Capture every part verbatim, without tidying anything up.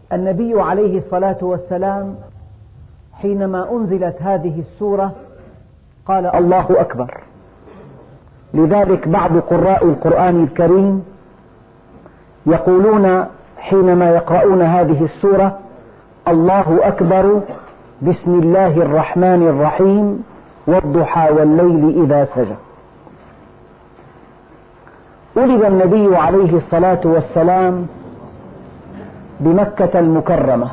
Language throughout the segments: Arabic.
النبي عليه الصلاة والسلام حينما أنزلت هذه السورة قال الله أكبر. لذلك بعض قراء القرآن الكريم يقولون حينما يقرؤون هذه السورة: الله أكبر، بسم الله الرحمن الرحيم، والضحى والليل إذا سجى. ولد النبي عليه الصلاة والسلام بمكة المكرمة،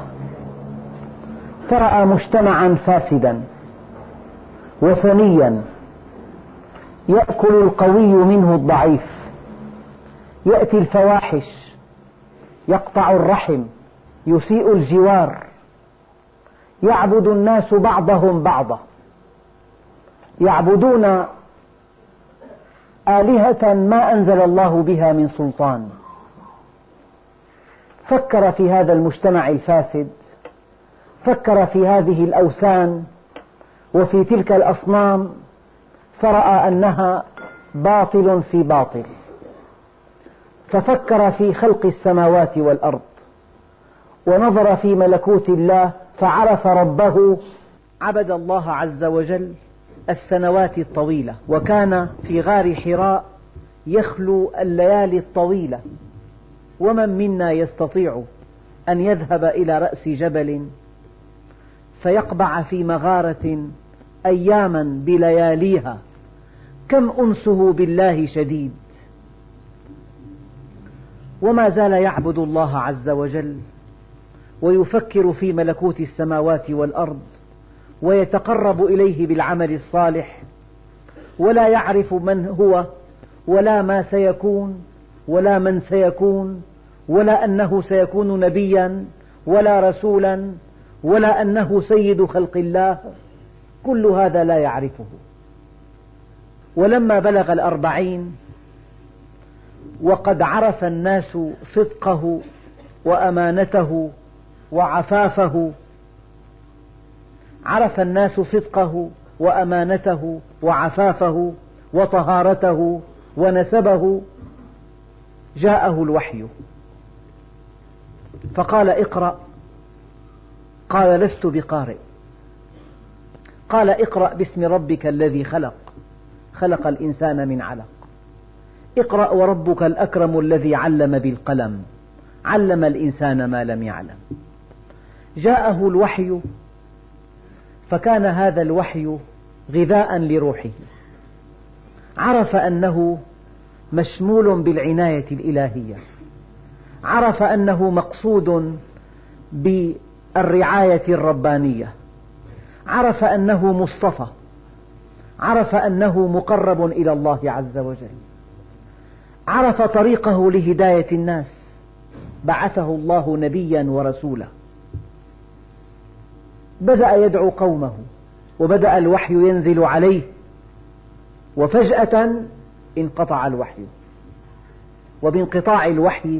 فرأى مجتمعا فاسدا وثنيا يأكل القوي منه الضعيف، يأتي الفواحش، يقطع الرحم، يسيء الجوار، يعبد الناس بعضهم بعضا، يعبدون آلهة ما أنزل الله بها من سلطان. فكر في هذا المجتمع الفاسد، فكر في هذه الأوثان وفي تلك الأصنام، فرأى أنها باطل في باطل، ففكر في خلق السماوات والأرض، ونظر في ملكوت الله فعرف ربه. عبد الله عز وجل السنوات الطويلة، وكان في غار حراء يخلو الليالي الطويلة. ومن منا يستطيع أن يذهب إلى رأس جبل فيقبع في مغارة أياما بلياليها؟ كم أنسه بالله شديد. وما زال يعبد الله عز وجل ويفكر في ملكوت السماوات والأرض ويتقرب إليه بالعمل الصالح، ولا يعرف من هو ولا ما سيكون ولا من سيكون، ولا أنه سيكون نبيا ولا رسولا ولا أنه سيد خلق الله. كل هذا لا يعرفه. ولما بلغ الأربعين وقد عرف الناس صدقه وأمانته وعفافه، عرف الناس صدقه وأمانته وعفافه وطهارته ونسبه، جاءه الوحي فقال: اقرأ. قال: لست بقارئ. قال: اقرأ باسم ربك الذي خلق، خلق الإنسان من علق. اقرأ وربك الأكرم الذي علم بالقلم، علم الإنسان ما لم يعلم. جاءه الوحي، فكان هذا الوحي غذاء لروحه. عرف أنه مشمول بالعناية الإلهية، عرف أنه مقصود بالرعاية الربانية، عرف أنه مصطفى، عرف أنه مقرب إلى الله عز وجل، عرف طريقه لهداية الناس، بعثه الله نبيا ورسولا. بدأ يدعو قومه وبدأ الوحي ينزل عليه، وفجأة انقطع الوحي. وبانقطاع الوحي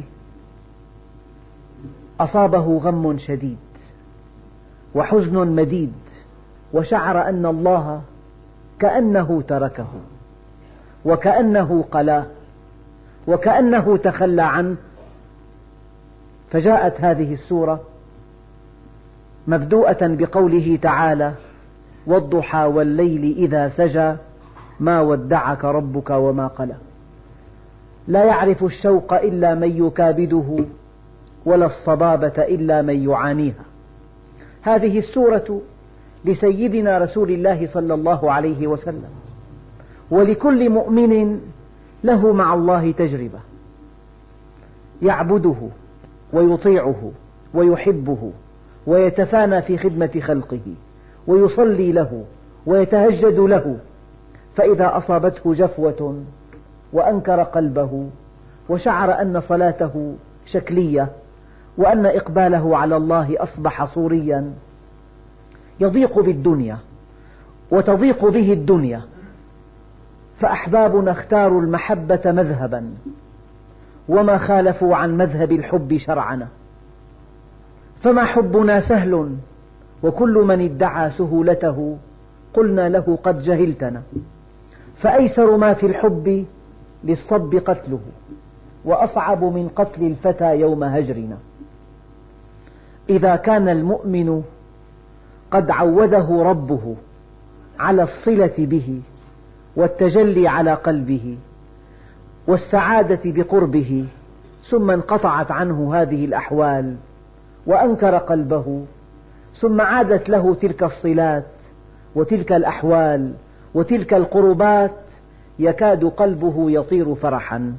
أصابه غم شديد وحزن مديد، وشعر أن الله كأنه تركه وكأنه قلاه وكأنه تخلى عنه. فجاءت هذه السورة مبدوءة بقوله تعالى: والضحى والليل إذا سجى ما ودعك ربك وما قلى. لا يعرف الشوق إلا من يكابده، ولا الصبابة إلا من يعانيها. هذه السورة لسيدنا رسول الله صلى الله عليه وسلم، ولكل مؤمن له مع الله تجربة، يعبده ويطيعه ويحبه ويتفانى في خدمة خلقه ويصلي له ويتهجد له، فإذا أصابته جفوة وأنكر قلبه وشعر أن صلاته شكلية وأن إقباله على الله أصبح صوريا، يضيق بالدنيا وتضيق به الدنيا. فأحبابنا اختاروا المحبة مذهبا وما خالفوا عن مذهب الحب شرعنا، فما حبنا سهل، وكل من ادعى سهولته قلنا له قد جهلتنا. فأيسر ما في الحب للصب قتله، وأصعب من قتل الفتى يوم هجرنا. إذا كان المؤمن قد عوده ربه على الصلة به والتجلي على قلبه والسعادة بقربه، ثم انقطعت عنه هذه الأحوال وأنكر قلبه، ثم عادت له تلك الصلات وتلك الأحوال وتلك القربات، يكاد قلبه يطير فرحا.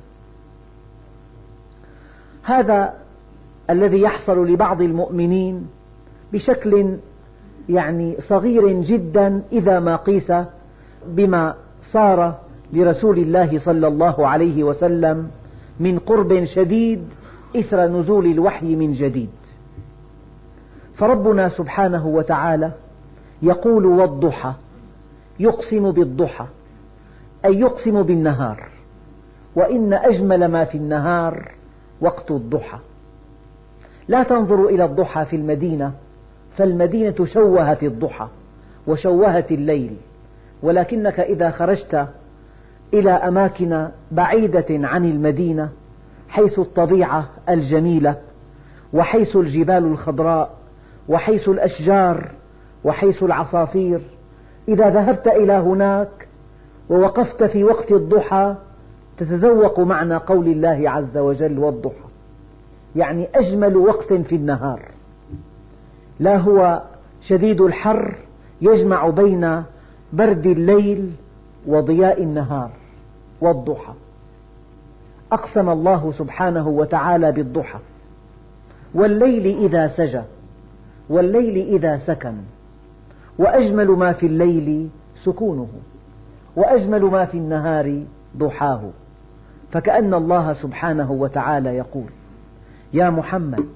هذا الذي يحصل لبعض المؤمنين بشكل يعني صغير جدا إذا ما قيس بما صار لرسول الله صلى الله عليه وسلم من قرب شديد إثر نزول الوحي من جديد. فربنا سبحانه وتعالى يقول والضحى، يقسم بالضحى أي يقسم بالنهار، وإن أجمل ما في النهار وقت الضحى. لا تنظر إلى الضحى في المدينة، فالمدينة شوهت الضحى وشوهت الليل، ولكنك إذا خرجت إلى أماكن بعيدة عن المدينة حيث الطبيعة الجميلة وحيث الجبال الخضراء وحيث الأشجار وحيث العصافير، إذا ذهبت إلى هناك ووقفت في وقت الضحى تتذوق معنى قول الله عز وجل والضحى، يعني أجمل وقت في النهار، لا هو شديد الحر يجمع بين برد الليل وضياء النهار، والضحى. أقسم الله سبحانه وتعالى بالضحى، والليل إذا سجى، والليل إذا سكن، وأجمل ما في الليل سكونه، وأجمل ما في النهار ضحاه. فكأن الله سبحانه وتعالى يقول يا محمد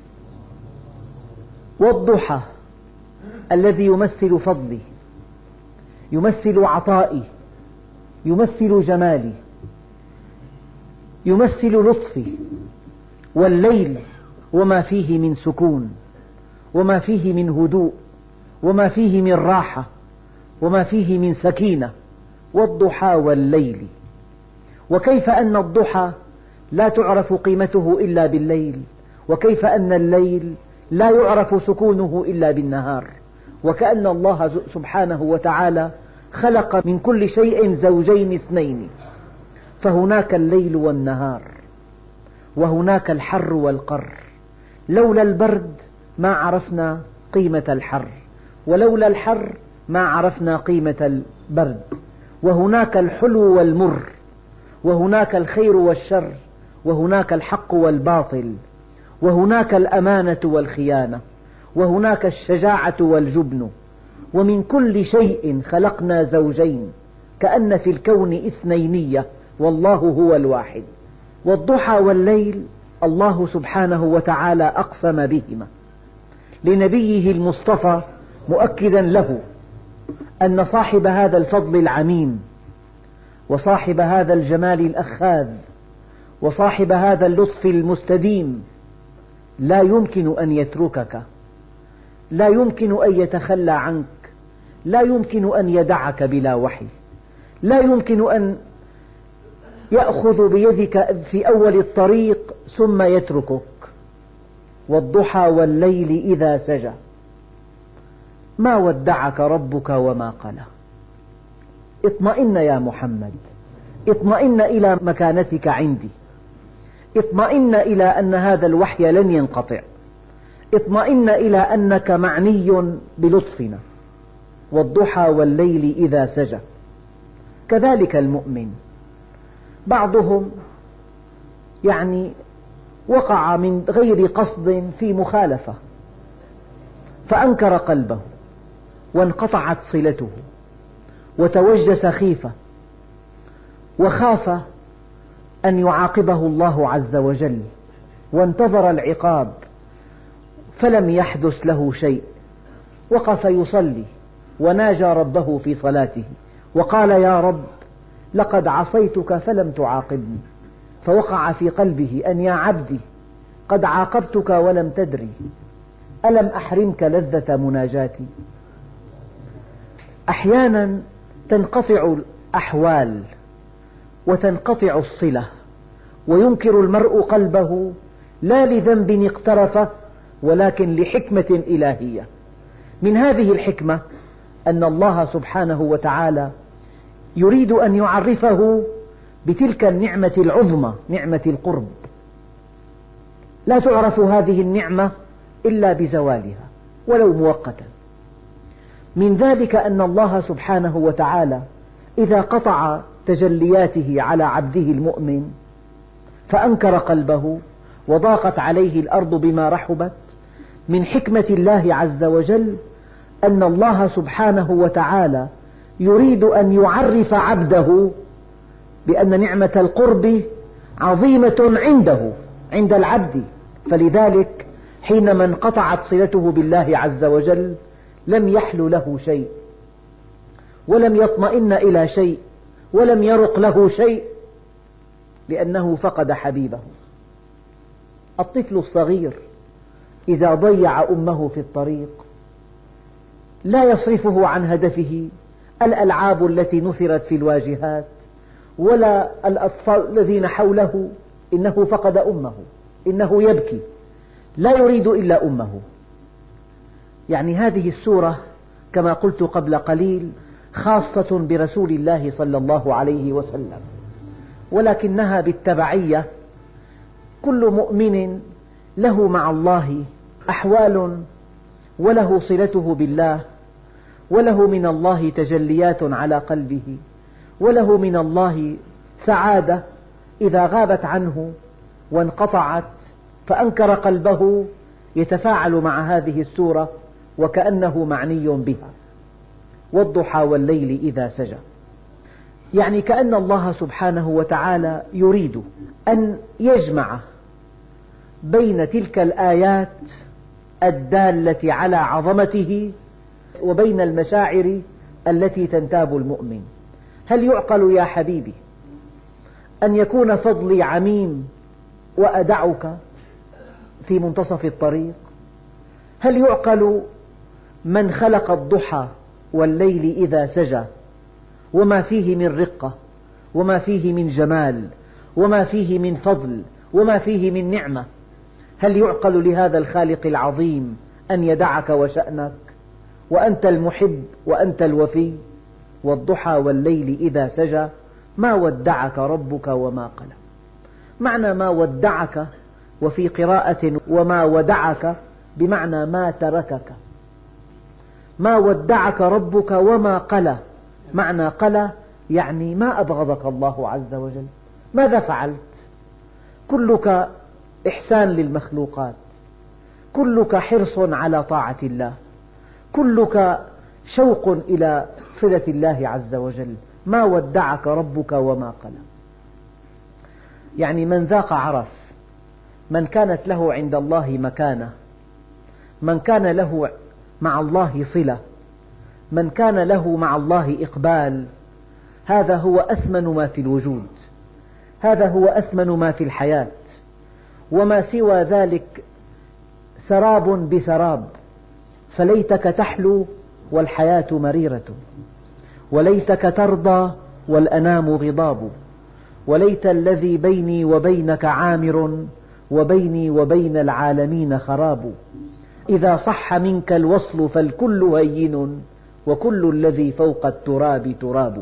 والضحى الذي يمثل فضلي، يمثل عطائي، يمثل جمالي، يمثل لطفي، والليل وما فيه من سكون وما فيه من هدوء وما فيه من راحة وما فيه من سكينة، والضحى والليل. وكيف أن الضحى لا تعرف قيمته إلا بالليل، وكيف أن الليل لا يعرف سكونه إلا بالنهار، وكأن الله سبحانه وتعالى خلق من كل شيء زوجين اثنين، فهناك الليل والنهار، وهناك الحر والقر. لولا البرد ما عرفنا قيمة الحر، ولولا الحر ما عرفنا قيمة البرد، وهناك الحلو والمر، وهناك الخير والشر، وهناك الحق والباطل، وهناك الأمانة والخيانة، وهناك الشجاعة والجبن، ومن كل شيء خلقنا زوجين، كأن في الكون اثنينية والله هو الواحد. والضحى والليل الله سبحانه وتعالى أقسم بهما لنبيه المصطفى، مؤكدا له أن صاحب هذا الفضل العميم وصاحب هذا الجمال الأخاذ وصاحب هذا اللطف المستديم لا يمكن أن يتركك، لا يمكن أن يتخلى عنك، لا يمكن أن يدعك بلا وحي، لا يمكن أن يأخذ بيدك في أول الطريق ثم يتركك. والضحى والليل إذا سجى ما ودعك ربك وما قلى. اطمئن يا محمد، اطمئن إلى مكانتك عندي، اطمئن إلى أن هذا الوحي لن ينقطع، اطمئن إلى أنك معني بلطفنا. والضحى والليل إذا سجى. كذلك المؤمن، بعضهم يعني وقع من غير قصد في مخالفة فأنكر قلبه وانقطعت صلته وتوجس خيفة وخاف أن يعاقبه الله عز وجل، وانتظر العقاب فلم يحدث له شيء، وقف يصلي وناجى ربه في صلاته وقال يا رب لقد عصيتك فلم تعاقبني، فوقع في قلبه أن يا عبدي قد عاقبتك ولم تدري، ألم أحرمك لذة مناجاتي. أحيانا تنقطع الأحوال وتنقطع الصلة وينكر المرء قلبه لا لذنب اقترفه ولكن لحكمة إلهية. من هذه الحكمة أن الله سبحانه وتعالى يريد أن يعرفه بتلك النعمة العظمى، نعمة القرب. لا تعرف هذه النعمة إلا بزوالها ولو مؤقتا. من ذلك أن الله سبحانه وتعالى إذا قطع تجلياته على عبده المؤمن فأنكر قلبه وضاقت عليه الأرض بما رحبت، من حكمة الله عز وجل أن الله سبحانه وتعالى يريد أن يعرف عبده بأن نعمة القرب عظيمة عنده، عند العبد. فلذلك حينما انقطعت صلته بالله عز وجل لم يحل له شيء، ولم يطمئن إلى شيء، ولم يرق له شيء، لأنه فقد حبيبه. الطفل الصغير إذا ضيع أمه في الطريق لا يصرفه عن هدفه الألعاب التي نثرت في الواجهات ولا الأطفال الذين حوله، إنه فقد أمه، إنه يبكي، لا يريد إلا أمه. يعني هذه السورة كما قلت قبل قليل خاصة برسول الله صلى الله عليه وسلم، ولكنها بالتبعية كل مؤمن له مع الله أحوال، وله صلته بالله، وله من الله تجليات على قلبه، وله من الله سعادة إذا غابت عنه وانقطعت فأنكر قلبه يتفاعل مع هذه السورة وكأنه معني بها. والضحى والليل إذا سجى، يعني كأن الله سبحانه وتعالى يريد أن يجمع بين تلك الآيات الدالة على عظمته وبين المشاعر التي تنتاب المؤمن. هل يعقل يا حبيبي أن يكون فضلي عميم وأدعك في منتصف الطريق؟ هل يعقل من خلق الضحى والليل إذا سجى وما فيه من رقة وما فيه من جمال وما فيه من فضل وما فيه من نعمة، هل يعقل لهذا الخالق العظيم أن يدعك وشأنك وأنت المحب وأنت الوفي؟ والضحى والليل إذا سجى ما ودعك ربك وما قلى. معنى ما ودعك، وفي قراءة وما ودعك، بمعنى ما تركك. ما ودعك ربك وما قلى، معنى قلى يعني ما أبغضك الله عز وجل. ماذا فعلت؟ كلك إحسان للمخلوقات، كلك حرص على طاعة الله، كلك شوق إلى صلة الله عز وجل. ما ودعك ربك وما قلى، يعني من ذاق عرف، من كانت له عند الله مكانة، من كان له مع الله صلة، من كان له مع الله إقبال، هذا هو أثمن ما في الوجود، هذا هو أثمن ما في الحياة. وما سوى ذلك سراب بسراب، فليتك تحلو والحياة مريرة، وليتك ترضى والأنام غضاب، وليت الذي بيني وبينك عامر وبيني وبين العالمين خراب. إذا صح منك الوصل فالكل هين وكل الذي فوق التراب تراب.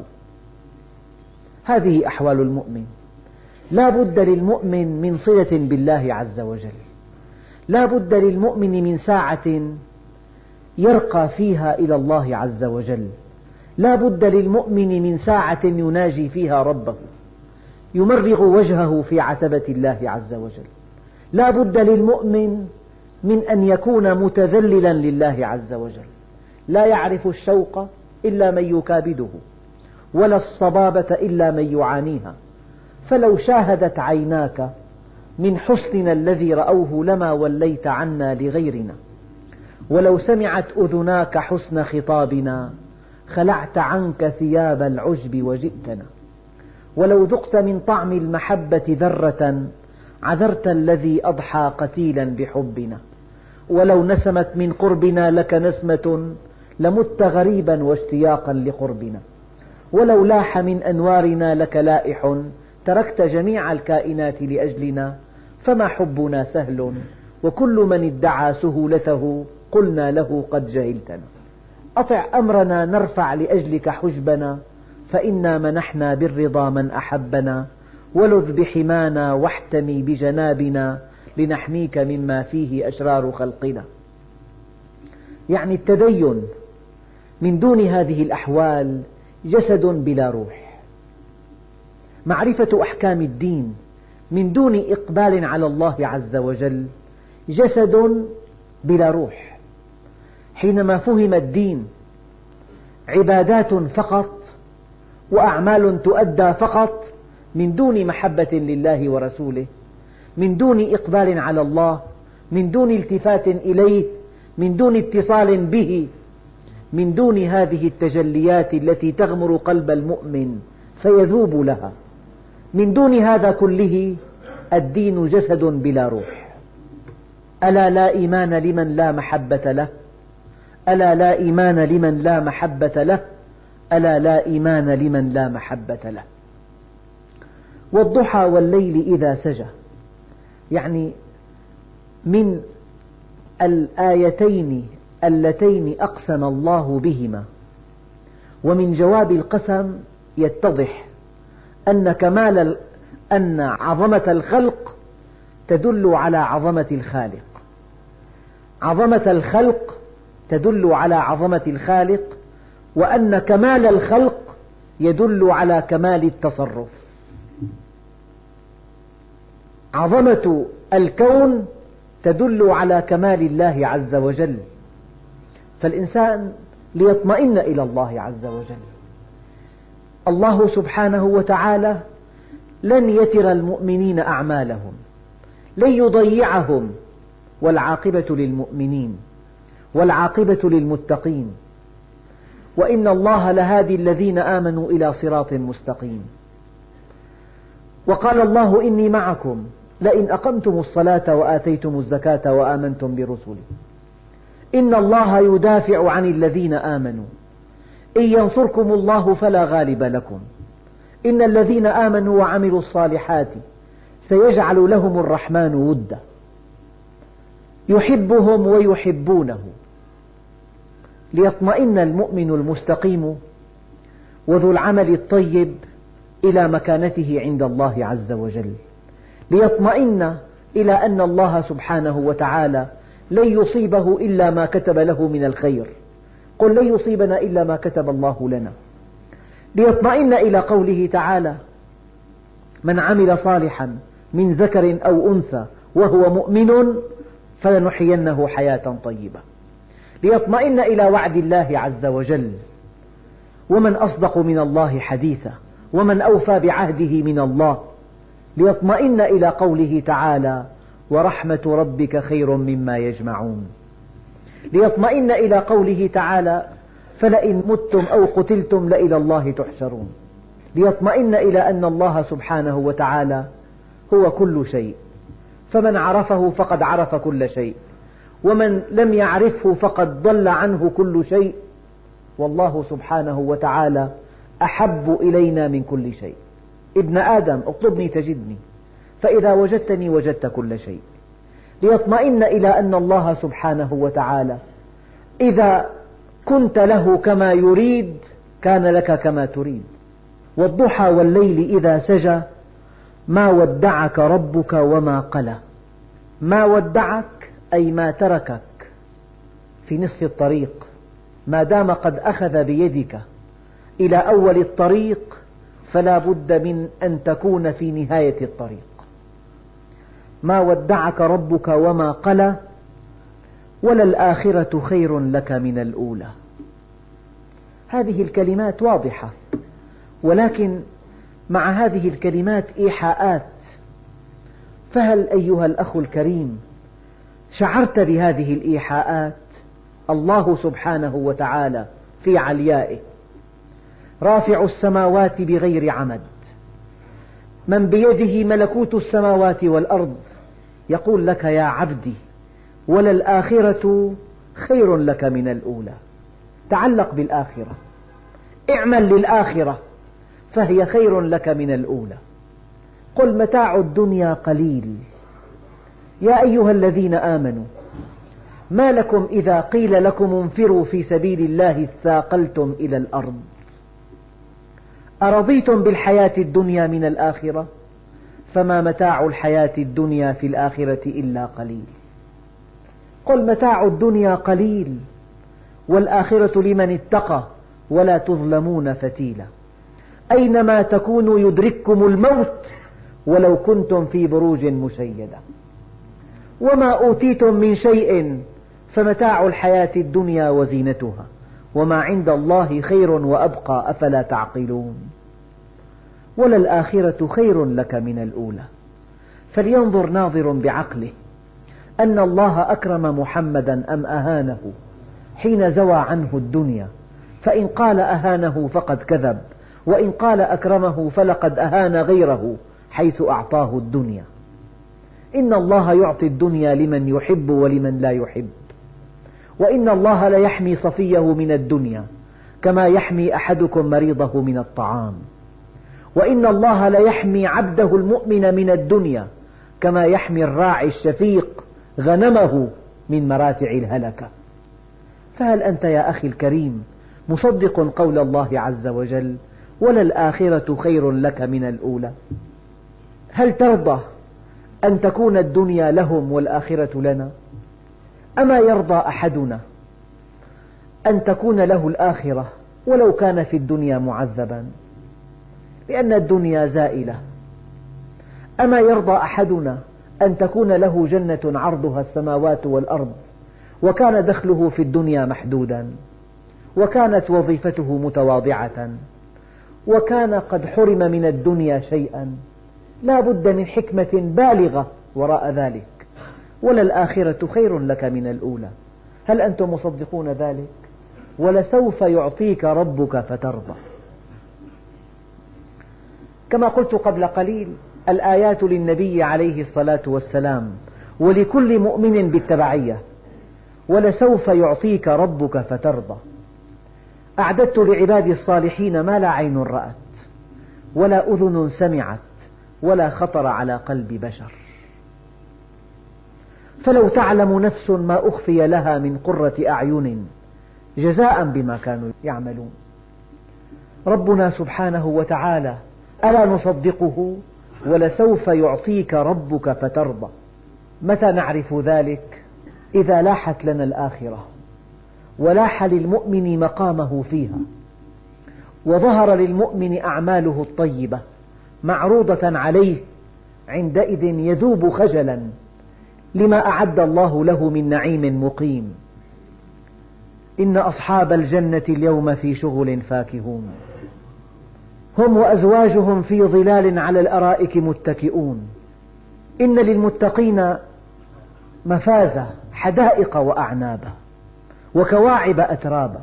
هذه أحوال المؤمن. لا بد للمؤمن من صلة بالله عز وجل، لا بد للمؤمن من ساعة يرقى فيها إلى الله عز وجل، لا بد للمؤمن من ساعة يناجي فيها ربه، يمرغ وجهه في عتبة الله عز وجل. لا بد للمؤمن من أن يكون متذللا لله عز وجل، لا يعرف الشوق إلا من يكابده، ولا الصبابة إلا من يعانيها. فلو شاهدت عيناك من حسننا الذي رأوه لما وليت عنا لغيرنا، ولو سمعت أذناك حسن خطابنا خلعت عنك ثياب العجب وجئتنا، ولو ذقت من طعم المحبة ذرة عذرت الذي أضحى قتيلا بحبنا، ولو نسمت من قربنا لك نسمة لمت غريبا واشتياقا لقربنا، ولو لاح من أنوارنا لك لائح تركت جميع الكائنات لأجلنا، فما حبنا سهل وكل من ادعى سهولته قلنا له قد جهلتنا. أطع أمرنا نرفع لأجلك حجبنا، فإنا منحنا بالرضا من أحبنا، ولذ بحمانا واحتمي بجنابنا، لنحميك مما فيه أشرار خلقنا. يعني التدين من دون هذه الأحوال جسد بلا روح، معرفة أحكام الدين من دون إقبال على الله عز وجل جسد بلا روح. حينما فهم الدين عبادات فقط وأعمال تؤدى فقط من دون محبة لله ورسوله، من دون إقبال على الله، من دون التفات إليه، من دون اتصال به، من دون هذه التجليات التي تغمر قلب المؤمن فيذوب لها، من دون هذا كله الدين جسد بلا روح. ألا لا إيمان لمن لا محبة له، ألا لا إيمان لمن لا محبة له، ألا لا إيمان لمن لا محبة له. والضحى والليل إذا سجى، يعني من الآيتين اللتين أقسم الله بهما ومن جواب القسم يتضح أن كمال أن عظمة الخلق تدل على عظمة الخالق، عظمة الخلق تدل على عظمة الخالق، وأن كمال الخلق يدل على كمال التصرف. عظمة الكون تدل على كمال الله عز وجل، فالإنسان ليطمئن إلى الله عز وجل. الله سبحانه وتعالى لن يتر المؤمنين أعمالهم، لن يضيعهم، والعاقبة للمؤمنين والعاقبة للمتقين، وإن الله لهادي الذين آمنوا إلى صراط مستقيم. وقال الله إني معكم لئن أقمتم الصلاة وآتيتم الزكاة وآمنتم برسلي إن الله يدافع عن الذين آمنوا إن ينصركم الله فلا غالب لكم إن الذين آمنوا وعملوا الصالحات سيجعل لهم الرحمن ودا يحبهم ويحبونه. ليطمئن المؤمن المستقيم وذو العمل الطيب إلى مكانته عند الله عز وجل، ليطمئن إلى أن الله سبحانه وتعالى لن يصيبه إلا ما كتب له من الخير، قل لن يصيبنا إلا ما كتب الله لنا. ليطمئن إلى قوله تعالى من عمل صالحا من ذكر أو أنثى وهو مؤمن فلنحيينه حياة طيبة. ليطمئن إلى وعد الله عز وجل، ومن أصدق من الله حديثا ومن أوفى بعهده من الله. ليطمئن إلى قوله تعالى ورحمة ربك خير مما يجمعون. ليطمئن إلى قوله تعالى فلئن متم أو قتلتم لإلى الله تحشرون. ليطمئن إلى أن الله سبحانه وتعالى هو كل شيء، فمن عرفه فقد عرف كل شيء، ومن لم يعرفه فقد ضل عنه كل شيء، والله سبحانه وتعالى أحب إلينا من كل شيء. ابن آدم اطلبني تجدني، فإذا وجدتني وجدت كل شيء. ليطمئن إلى أن الله سبحانه وتعالى إذا كنت له كما يريد كان لك كما تريد. والضحى والليل إذا سجى ما ودعك ربك وما قلى. ما ودعك أي ما تركك في نصف الطريق، ما دام قد أخذ بيدك إلى أول الطريق فلا بد من أن تكون في نهاية الطريق. ما ودعك ربك وما قلى وللآخرة خير لك من الأولى. هذه الكلمات واضحة، ولكن مع هذه الكلمات إيحاءات. فهل أيها الأخ الكريم شعرت بهذه الإيحاءات؟ الله سبحانه وتعالى في عليائه رافع السماوات بغير عمد، من بيده ملكوت السماوات والأرض، يقول لك يا عبدي وللآخرة خير لك من الأولى. تعلق بالآخرة، اعمل للآخرة فهي خير لك من الأولى. قل متاع الدنيا قليل يا أيها الذين آمنوا ما لكم إذا قيل لكم انفروا في سبيل الله اثاقلتم إلى الأرض أرضيتم بالحياة الدنيا من الآخرة فما متاع الحياة الدنيا في الآخرة إلا قليل. قل متاع الدنيا قليل والآخرة لمن اتقى ولا تظلمون فتيلا. أينما تكونوا يدرككم الموت ولو كنتم في بروج مشيدة. وما أوتيتم من شيء فمتاع الحياة الدنيا وزينتها وما عند الله خير وأبقى أفلا تعقلون. وللآخرة خير لك من الأولى. فلينظر ناظر بعقله أن الله أكرم محمدا أم أهانه حين زوى عنه الدنيا، فإن قال أهانه فقد كذب، وإن قال أكرمه فلقد أهان غيره حيث أعطاه الدنيا. إن الله يعطي الدنيا لمن يحب ولمن لا يحب، وإن الله ليحمي صفيه من الدنيا كما يحمي أحدكم مريضه من الطعام، وإن الله ليحمي عبده المؤمن من الدنيا كما يحمي الراعي الشفيق غنمه من مراتع الهلكة. فهل أنت يا أخي الكريم مصدق قول الله عز وجل وللآخرة خير لك من الأولى؟ هل ترضى أن تكون الدنيا لهم والآخرة لنا؟ أما يرضى أحدنا أن تكون له الآخرة ولو كان في الدنيا معذبا، لأن الدنيا زائلة؟ أما يرضى أحدنا أن تكون له جنة عرضها السماوات والأرض وكان دخله في الدنيا محدودا، وكانت وظيفته متواضعة، وكان قد حرم من الدنيا شيئا؟ لا بد من حكمة بالغة وراء ذلك. وللآخرة خير لك من الأولى. هل أنتم مصدقون ذلك؟ ولسوف يعطيك ربك فترضى. كما قلت قبل قليل الآيات للنبي عليه الصلاة والسلام ولكل مؤمن بالتبعية. ولسوف يعطيك ربك فترضى. أعددت لعبادي الصالحين ما لا عين رأت ولا أذن سمعت ولا خطر على قلب بشر. فلو تعلم نفس ما أخفي لها من قرة أعين جزاء بما كانوا يعملون. ربنا سبحانه وتعالى ألا نصدقه؟ ولسوف يعطيك ربك فترضى. متى نعرف ذلك؟ إذا لاحت لنا الآخرة ولاح للمؤمن مقامه فيها، وظهر للمؤمن أعماله الطيبة معروضة عليه، عندئذ يذوب خجلا لما أعد الله له من نعيم مقيم. إن أصحاب الجنة اليوم في شغل فاكهون هم وأزواجهم في ظلال على الأرائك متكئون. إن للمتقين مفازة حدائق وأعنابا وكواعب أترابا.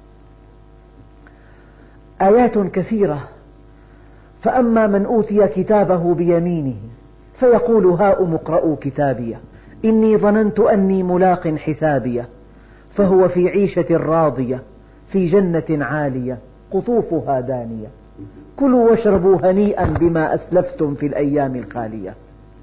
آيات كثيرة. فأما من أوتي كتابه بيمينه فيقول هاؤم اقرءوا كتابيه إني ظننت أني ملاق حسابيه فهو في عيشة راضية في جنة عالية قطوفها دانية كلوا واشربوا هنيئا بما أسلفتم في الأيام الخالية.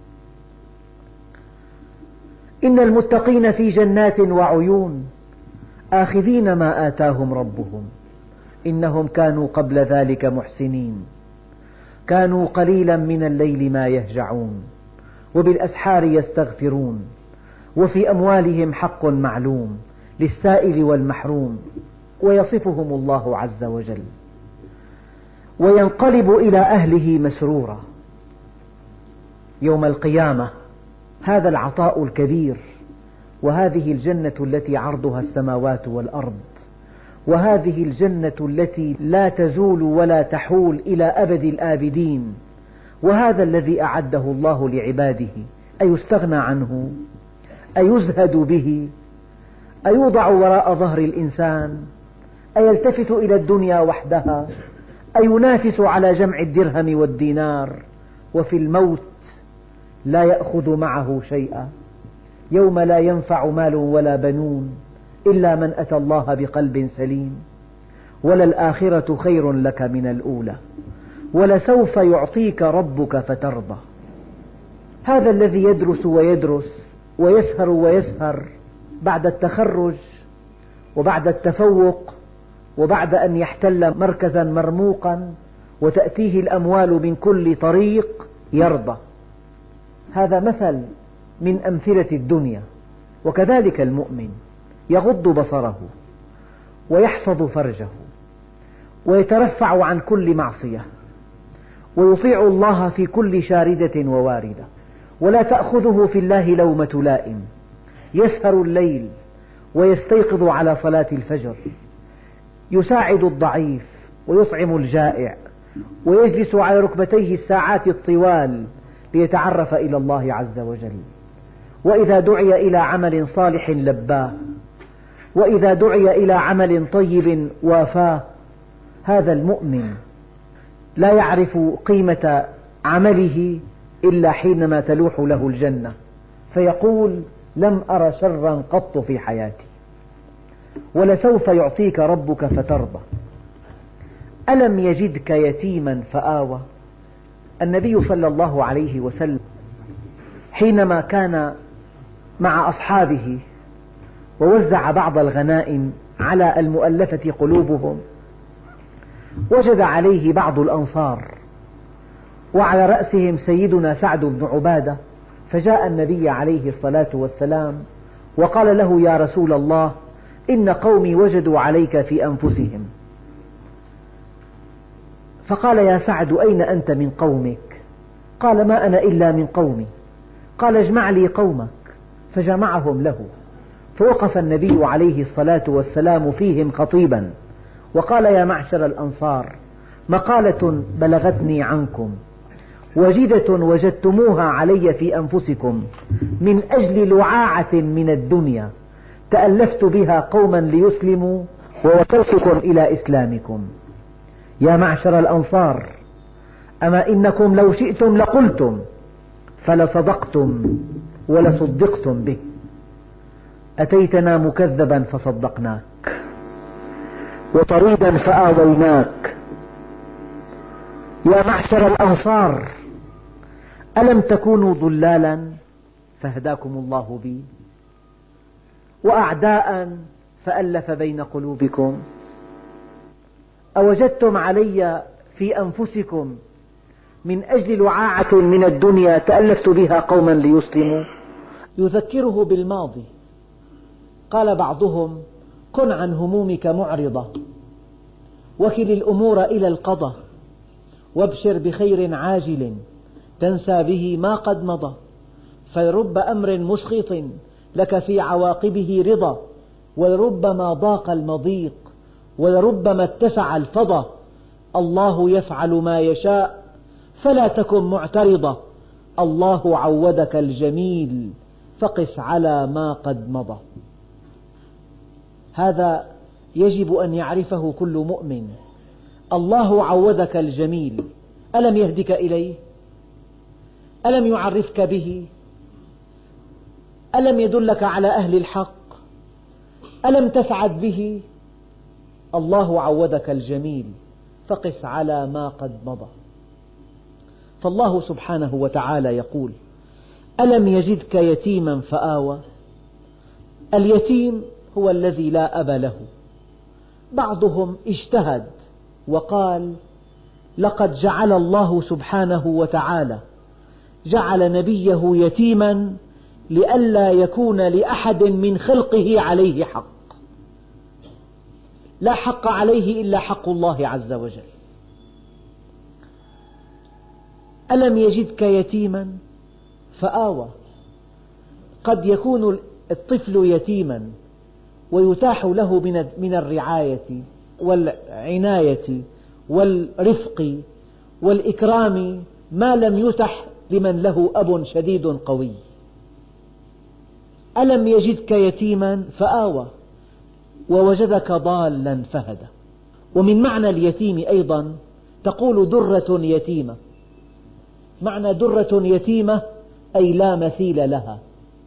إن المتقين في جنات وعيون آخذين ما آتاهم ربهم إنهم كانوا قبل ذلك محسنين كانوا قليلا من الليل ما يهجعون وبالأسحار يستغفرون وفي أموالهم حق معلوم للسائل والمحروم. ويصفهم الله عز وجل وينقلب إلى أهله مسرورا يوم القيامة. هذا العطاء الكبير، وهذه الجنة التي عرضها السماوات والأرض، وهذه الجنة التي لا تزول ولا تحول إلى أبد الآبدين، وهذا الذي أعده الله لعباده. أيستغنى عنه؟ أيزهد به؟ أيوضع وراء ظهر الإنسان؟ أيلتفت إلى الدنيا وحدها؟ أينافس على جمع الدرهم والدينار؟ وفي الموت لا يأخذ معه شيئا. يوم لا ينفع مال ولا بنون إلا من أتى الله بقلب سليم. وللآخرة خير لك من الأولى ولسوف يعطيك ربك فترضى. هذا الذي يدرس ويدرس ويسهر ويسهر بعد التخرج وبعد التفوق وبعد أن يحتل مركزا مرموقا وتأتيه الأموال من كل طريق يرضى. هذا مثل من أمثلة الدنيا. وكذلك المؤمن يغض بصره ويحفظ فرجه ويترفع عن كل معصية ويطيع الله في كل شاردة وواردة، ولا تأخذه في الله لومة لائم، يسهر الليل ويستيقظ على صلاة الفجر، يساعد الضعيف ويطعم الجائع، ويجلس على ركبتيه الساعات الطوال ليتعرف إلى الله عز وجل. وإذا دعي إلى عمل صالح لباه، وإذا دعي إلى عمل طيب وافاه. هذا المؤمن لا يعرف قيمة عمله إلا حينما تلوح له الجنة، فيقول: لم أر شرا قط في حياتي، ولسوف يعطيك ربك فترضى. ألم يجدك يتيما فآوى. النبي صلى الله عليه وسلم حينما كان مع أصحابه ووزع بعض الغنائم على المؤلفة قلوبهم، وجد عليه بعض الأنصار وعلى رأسهم سيدنا سعد بن عبادة، فجاء النبي عليه الصلاة والسلام وقال له: يا رسول الله، إن قومي وجدوا عليك في أنفسهم. فقال: يا سعد، أين أنت من قومك؟ قال: ما أنا إلا من قومي. قال: اجمع لي قومك. فجمعهم له، فوقف النبي عليه الصلاة والسلام فيهم خطيبا وقال: يا معشر الأنصار، مقالة بلغتني عنكم وجدة وجدتموها علي في أنفسكم من أجل لعاعة من الدنيا تألفت بها قوما ليسلموا ووكلتكم إلى إسلامكم. يا معشر الأنصار، أما إنكم لو شئتم لقلتم فلصدقتم ولصدقتم به، أتيتنا مكذبا فصدقناك وطريدا فآويناك. يا معشر الأنصار، ألم تكونوا ضلالا فهداكم الله بي، وأعداء فألف بين قلوبكم؟ أوجدتم علي في أنفسكم من أجل لعاعة من الدنيا تألفت بها قوما ليسلموا؟ يذكره بالماضي. قال بعضهم: كن عن همومك معرضة، وكل الأمور إلى القضاء، وابشر بخير عاجل تنسى به ما قد مضى، فلرب أمر مسخط لك في عواقبه رضا، ولربما ضاق المضيق، ولربما اتسع الفضا. الله يفعل ما يشاء فلا تكن معترضة، الله عودك الجميل فقس على ما قد مضى. هذا يجب أن يعرفه كل مؤمن. الله عودك الجميل، ألم يهدك إليه؟ ألم يعرفك به؟ ألم يدلك على أهل الحق؟ ألم تسعد به؟ الله عودك الجميل فقس على ما قد مضى. فالله سبحانه وتعالى يقول: ألم يجدك يتيما فآوى. اليتيم هو الذي لا أب له. بعضهم اجتهد وقال: لقد جعل الله سبحانه وتعالى جعل نبيه يتيما لئلا يكون لأحد من خلقه عليه حق، لا حق عليه إلا حق الله عز وجل. ألم يجدك يتيما فآوى. قد يكون الطفل يتيما ويتاح له من الرعاية والعناية والرفق والإكرام ما لم يتح لمن له أب شديد قوي. ألم يجدك يتيما فآوى ووجدك ضالا فهدى. ومن معنى اليتيم أيضا تقول درة يتيمة. معنى درة يتيمة أي لا مثيل لها.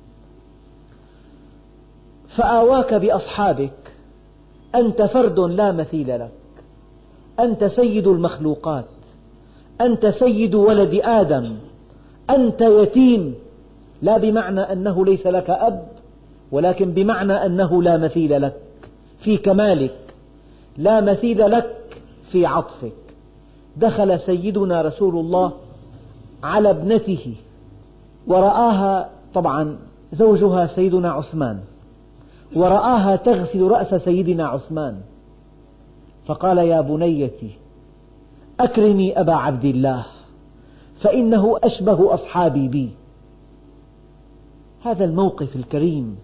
فآواك بأصحابك، أنت فرد لا مثيل لك، أنت سيد المخلوقات، أنت سيد ولد آدم، أنت يتيم، لا بمعنى أنه ليس لك أب، ولكن بمعنى أنه لا مثيل لك في كمالك، لا مثيل لك في عطفك. دخل سيدنا رسول الله على ابنته ورآها، طبعا زوجها سيدنا عثمان، ورآها تغسل رأس سيدنا عثمان، فقال: يا بنيتي أكرمي أبا عبد الله فإنه أشبه أصحابي بي. هذا الموقف الكريم.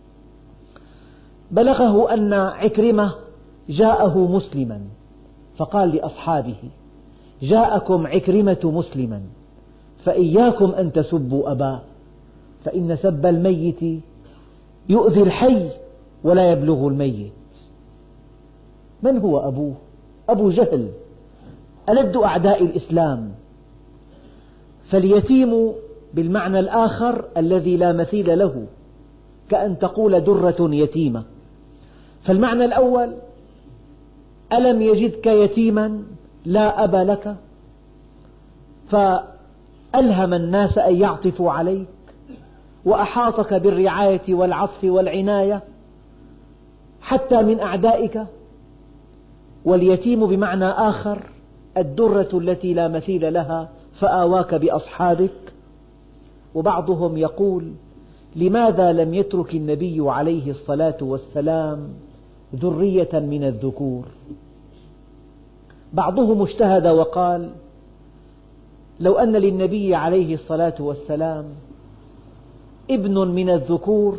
بلغه أن عكرمة جاءه مسلما فقال لأصحابه: جاءكم عكرمة مسلما فإياكم أن تسبوا أباه، فإن سب الميت يؤذي الحي ولا يبلغ الميت. من هو أبوه؟ أبو جهل، ألد أعداء الإسلام. فاليتيم بالمعنى الآخر الذي لا مثيل له، كأن تقول درة يتيمة. فالمعنى الأول: ألم يجدك يتيما لا أب لك فألهم الناس أن يعطفوا عليك وأحاطك بالرعاية والعطف والعناية حتى من أعدائك. واليتيم بمعنى آخر: الدرة التي لا مثيل لها فآواك بأصحابك. وبعضهم يقول: لماذا لم يترك النبي عليه الصلاة والسلام ذرية من الذكور؟ بعضهم اجتهد وقال: لو أن للنبي عليه الصلاة والسلام ابن من الذكور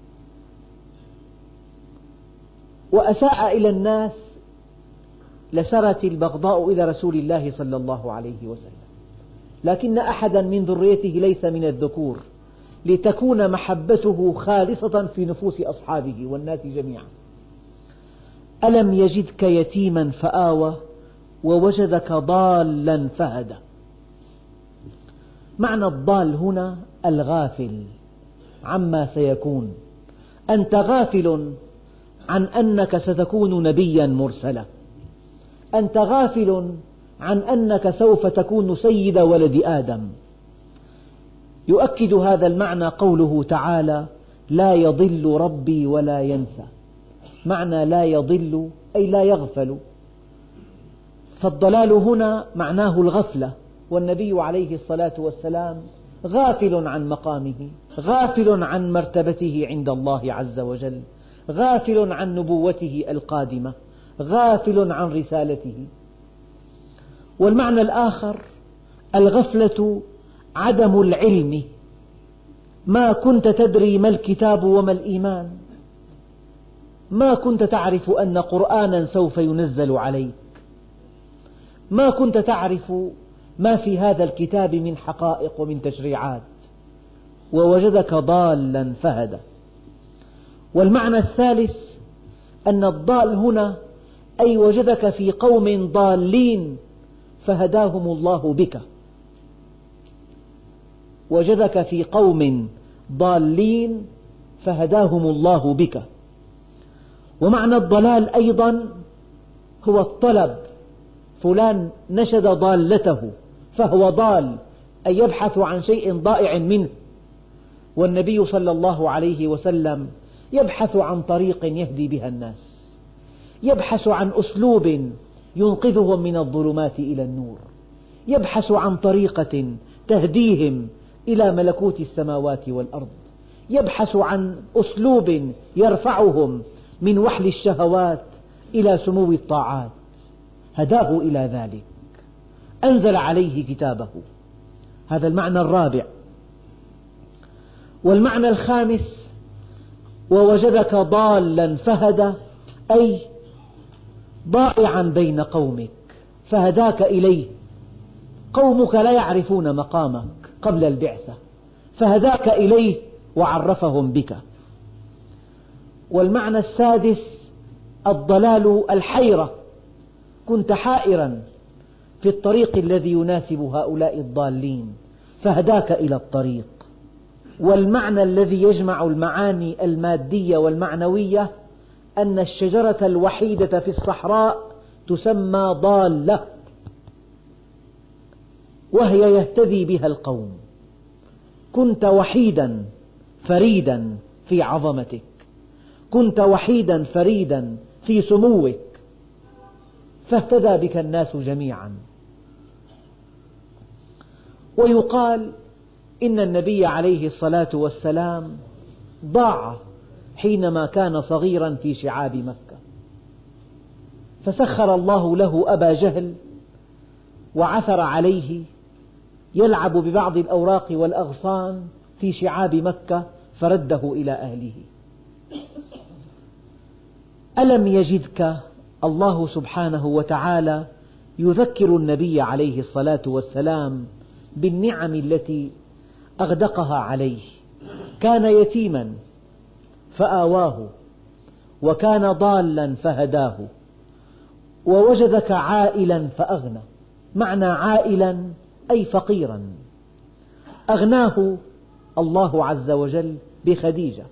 وأساء إلى الناس لسرت البغضاء إلى رسول الله صلى الله عليه وسلم، لكن أحدا من ذريته ليس من الذكور، لتكون محبته خالصة في نفوس أصحابه والناس جميعا. ألم يجدك يتيما فآوى ووجدك ضالا فهدى. معنى الضال هنا الغافل عما سيكون. أنت غافل عن أنك ستكون نبيا مرسلا، أنت غافل عن أنك سوف تكون سيد ولد آدم. يؤكد هذا المعنى قوله تعالى: لا يضل ربي ولا ينسى. معنى لا يضل أي لا يغفل، فالضلال هنا معناه الغفلة، والنبي عليه الصلاة والسلام غافل عن مقامه، غافل عن مرتبته عند الله عز وجل، غافل عن نبوته القادمة، غافل عن رسالته. والمعنى الآخر: الغفلة عدم العلم، ما كنت تدري ما الكتاب وما الإيمان، ما كنت تعرف أن قرآنا سوف ينزل عليك، ما كنت تعرف ما في هذا الكتاب من حقائق ومن تشريعات، ووجدك ضالا فهدى. والمعنى الثالث أن الضال هنا أي وجدك في قوم ضالين فهداهم الله بك، وجدك في قوم ضالين فهداهم الله بك. ومعنى الضلال أيضا هو الطلب، فلان نشد ضالته فهو ضال، أي يبحث عن شيء ضائع منه. والنبي صلى الله عليه وسلم يبحث عن طريق يهدي بها الناس، يبحث عن أسلوب ينقذهم من الظلمات إلى النور، يبحث عن طريقة تهديهم إلى ملكوت السماوات والأرض، يبحث عن أسلوب يرفعهم من وحل الشهوات إلى سمو الطاعات. هداه إلى ذلك، أنزل عليه كتابه. هذا المعنى الرابع. والمعنى الخامس: ووجدك ضالا فهدى، أي ضائعا بين قومك فهداك إليه. قومك لا يعرفون مقامك قبل البعثة، فهداك إليه وعرفهم بك. والمعنى السادس: الضلال الحيرة، كنت حائرا في الطريق الذي يناسب هؤلاء الضالين فهداك إلى الطريق. والمعنى الذي يجمع المعاني المادية والمعنوية أن الشجرة الوحيدة في الصحراء تسمى ضالة، وهي يهتدي بها القوم، كنت وحيدا فريدا في عظمتك، كنت وحيدا فريدا في سموك، فاهتدى بك الناس جميعا. ويقال إن النبي عليه الصلاة والسلام ضاع حينما كان صغيرا في شعاب مكة، فسخر الله له أبا جهل وعثر عليه يلعب ببعض الأوراق والأغصان في شعاب مكة فرده إلى أهله. ألم يجدك الله سبحانه وتعالى يذكر النبي عليه الصلاة والسلام بالنعم التي أغدقها عليه. كان يتيما فآواه، وكان ضالا فهداه، ووجدك عائلا فأغنى. معنى عائلا أي فقيرا، أغناه الله عز وجل بخديجة،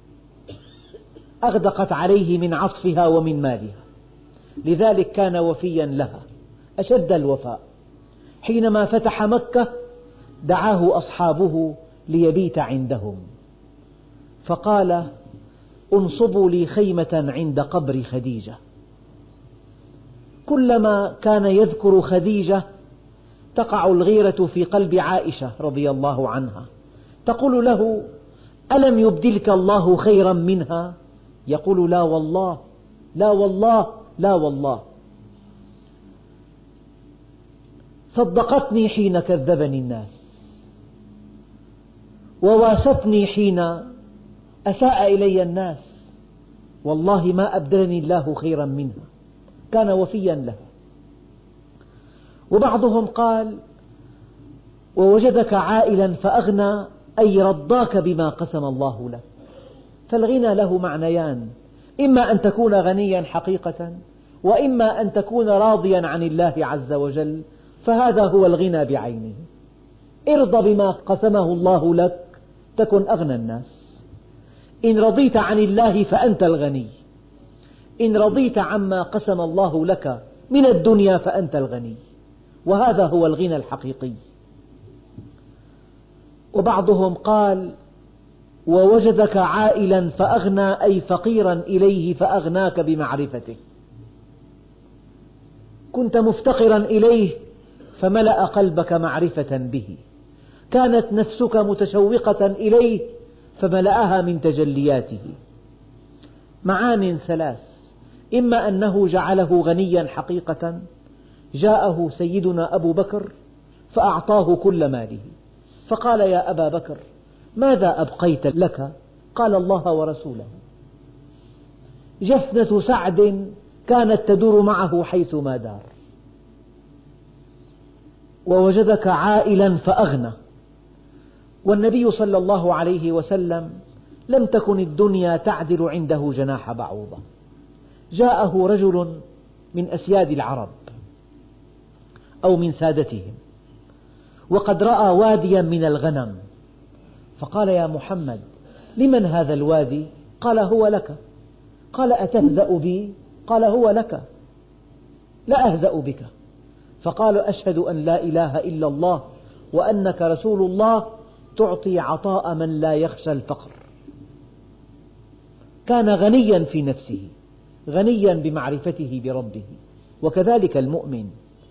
أغدقت عليه من عطفها ومن مالها، لذلك كان وفيا لها أشد الوفاء. حينما فتح مكة دعاه أصحابه ليبيت عندهم، فقال: انصبوا لي خيمة عند قبر خديجة. كلما كان يذكر خديجة تقع الغيرة في قلب عائشة رضي الله عنها، تقول له: ألم يبدلك الله خيرا منها؟ يقول: لا والله، لا والله، لا والله. صدقتني حين كذبني الناس، وواستني حين أساء إلي الناس، والله ما أبدلني الله خيرا منها. كان وفيا لها. وبعضهم قال: ووجدك عائلا فأغنى، أي رضاك بما قسم الله لك. فالغنى له معنيان: إما أن تكون غنيا حقيقة، وإما أن تكون راضيا عن الله عز وجل، فهذا هو الغنى بعينه. ارض بما قسمه الله لك تكن أغنى الناس. إن رضيت عن الله فأنت الغني، إن رضيت عما قسم الله لك من الدنيا فأنت الغني، وهذا هو الغنى الحقيقي. وبعضهم قال: ووجدك عائلا فأغنى، أي فقيرا إليه فأغناك بمعرفته. كنت مفتقرا إليه فملأ قلبك معرفة به، كانت نفسك متشوقة إليه فملأها من تجلياته. معان ثلاث: إما أنه جعله غنيا حقيقة، جاءه سيدنا أبو بكر فأعطاه كل ماله، فقال: يا أبا بكر، ماذا أبقيت لك؟ قال: الله ورسوله. جفنة سعد كانت تدور معه حيثما دار. ووجدك عائلا فأغنى. والنبي صلى الله عليه وسلم لم تكن الدنيا تعدل عنده جناح بعوضة. جاءه رجل من أسياد العرب أو من سادتهم، وقد رأى واديا من الغنم، فقال: يا محمد، لمن هذا الوادي؟ قال: هو لك. قال: أتهزأ بي؟ قال: هو لك، لا أهزأ بك. فقال: أشهد أن لا إله إلا الله وأنك رسول الله، تعطي عطاء من لا يخشى الفقر. كان غنيا في نفسه، غنيا بمعرفته بربه. وكذلك المؤمن،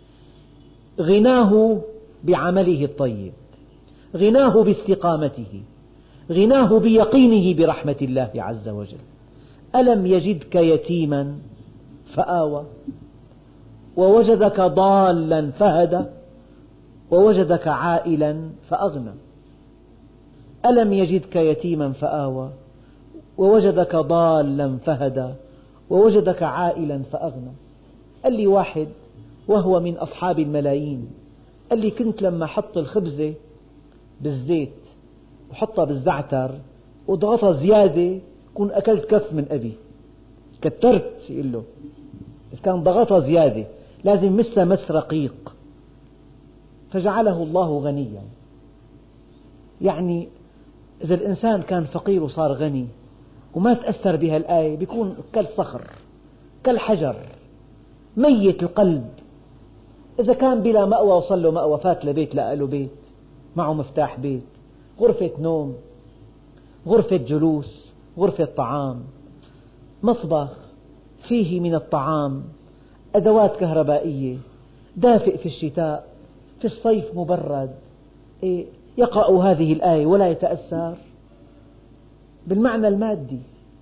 غناه بعمله الطيب، غناه باستقامته، غناه بيقينه برحمة الله عز وجل. ألم يجدك يتيما فآوى، ووجدك ضالا فهدى، ووجدك عائلا فأغنى. ألم يجدك يتيما فآوى، ووجدك ضالا فهدى، ووجدك عائلا فأغنى. قال لي واحد وهو من أصحاب الملايين، قال لي: كنت لما حط الخبزة بالزيت وحطها بالزعتر وضغطها زيادة كنت أكلت كف من أبي. كترت، يقول له، كان ضغطها زيادة لازم مسها مس رقيق. فجعله الله غنيا. يعني إذا الإنسان كان فقير وصار غني وما تأثر بها الآية بيكون كالصخر، كالحجر، ميت القلب. إذا كان بلا مأوى وصل له مأوى، فات لبيت لقى له بيت، معه مفتاح بيت، غرفة نوم، غرفة جلوس، غرفة طعام، مطبخ فيه من الطعام أدوات كهربائية، دافئ في الشتاء، في الصيف مبرد، يقرأ هذه الآية ولا يتأثر بالمعنى المادي.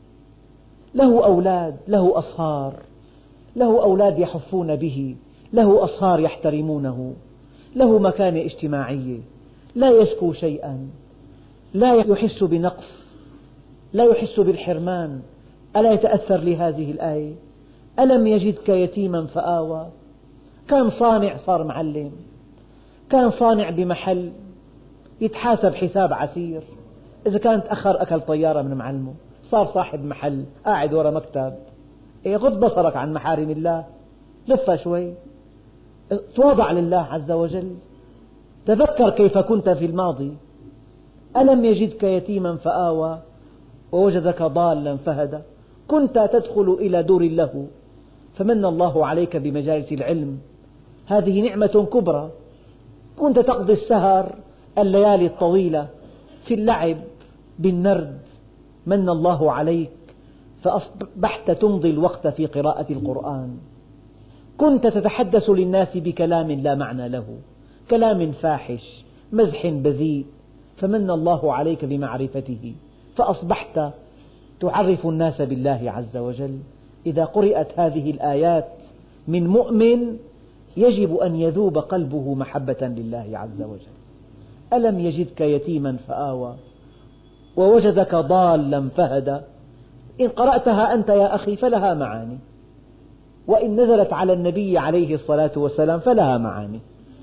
له أولاد، له أصهار، له أولاد يحفون به، له أصهار يحترمونه، له مكانة اجتماعية، لا يشكو شيئا، لا يحس بنقص، لا يحس بالحرمان. ألا يتأثر لهذه الآية؟ ألم يجدك يتيما فآوى. كان صانع صار معلم، كان صانع بمحل يتحاسب حساب عسير، إذا كان تأخر أكل طيارة من معلمه، صار صاحب محل قاعد وراء مكتب. غض بصرك عن محارم الله، لف شوي، تواضع لله عز وجل، تذكر كيف كنت في الماضي. ألم يجدك يتيما فآوى ووجدك ضالا فهدى. كنت تدخل إلى دور له فمن الله عليك بمجالس العلم، هذه نعمة كبرى. كنت تقضي السهر الليالي الطويلة في اللعب بالنرد، من الله عليك فأصبحت تمضي الوقت في قراءة القرآن. كنت تتحدث للناس بكلام لا معنى له، كلام فاحش، مزح بذيء، فمن الله عليك بمعرفته فأصبحت تعرف الناس بالله عز وجل. إذا قرأت هذه الآيات من مؤمن يجب أن يذوب قلبه محبة لله عز وجل. ألم يجدك يتيما فآوى ووجدك ضالا فهدى. إن قرأتها أنت يا أخي فلها معاني، وإن نزلت على النبي عليه الصلاة والسلام فلها معاني.